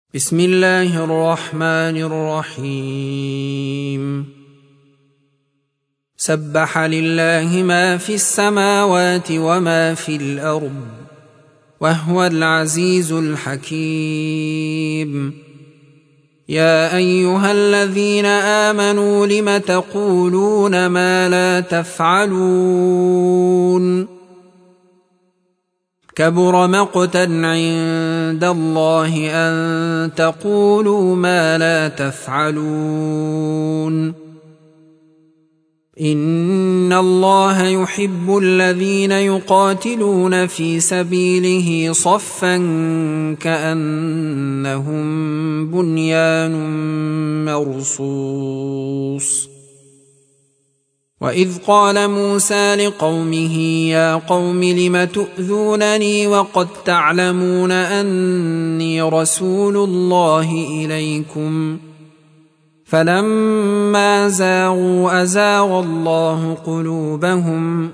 بسم الله الرحمن الرحيم سبح لله ما في السماوات وما في الأرض وهو العزيز الحكيم يا أيها الذين آمنوا لم تقولون ما لا تفعلون كبر مقتا عند الله أن تقولوا ما لا تفعلون إن الله يحب الذين يقاتلون في سبيله صفا كأنهم بنيان مرصوص وإذ قال موسى لقومه يا قوم لم تؤذونني وقد تعلمون أني رسول الله إليكم فلما زاغوا أزاغ الله قلوبهم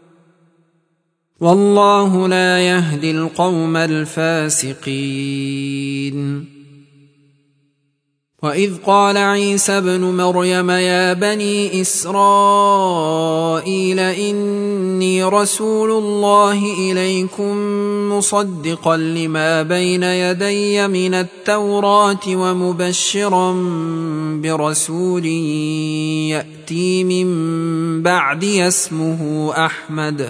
والله لا يهدي القوم الفاسقين وإذ قال عيسى ابن مريم يا بني إسرائيل إني رسول الله إليكم مصدقا لما بين يدي من التوراة ومبشرا برسول يأتي من بعدي اسمه أحمد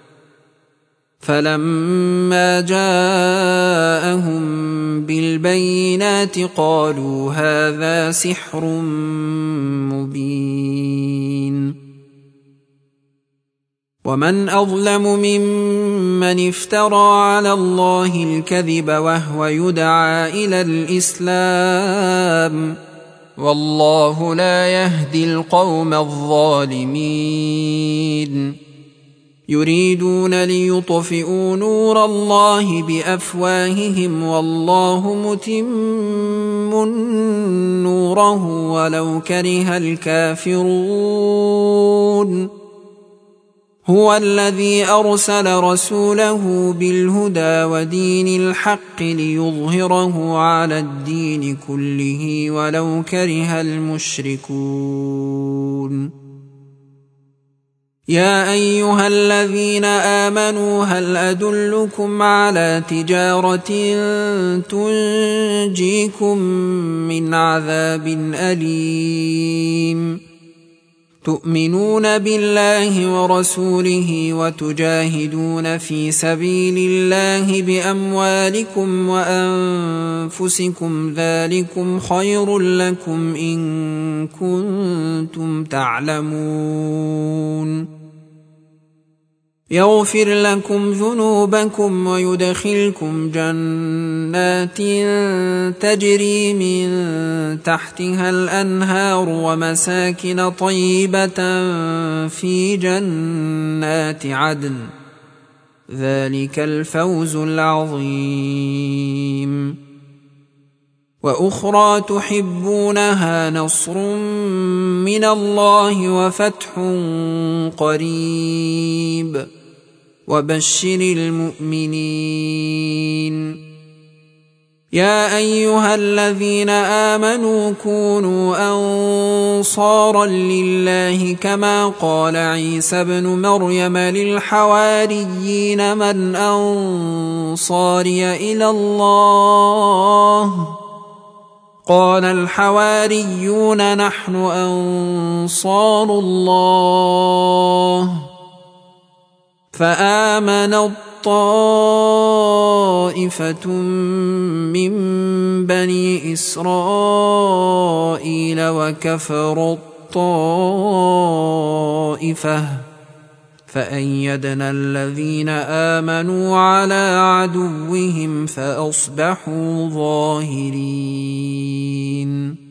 فلما جاءهم بالبينات قالوا هذا سحر مبين ومن أظلم ممن افترى على الله الكذب وهو يدعى إلى الإسلام والله لا يهدي القوم الظالمين يريدون ليطفئوا نور الله بأفواههم والله متم نوره ولو كره الكافرون هو الذي أرسل رسوله بالهدى ودين الحق ليظهره على الدين كله ولو كره المشركون يا أيها الذين آمنوا هل أدلكم على تجارة تنجيكم من عذاب أليم تؤمنون بالله ورسوله وتجاهدون في سبيل الله بأموالكم وأنفسكم ذلكم خير لكم إن كنتم تعلمون يغفر لكم ذنوبكم ويدخلكم جنات تجري من تحتها الأنهار ومساكن طيبة في جنات عدن ذلك الفوز العظيم وأخرى تحبونها نصر من الله وفتح قريب وبشر المؤمنين يا أيها الذين آمنوا كونوا أنصارا لله كما قال عيسى ابن مريم للحواريين من أنصاري إلى الله قال الحواريون نحن أنصار الله فآمن طائفة من بني إسرائيل وكفر الطائفة فأيدنا الذين آمنوا على عدوهم فأصبحوا ظاهرين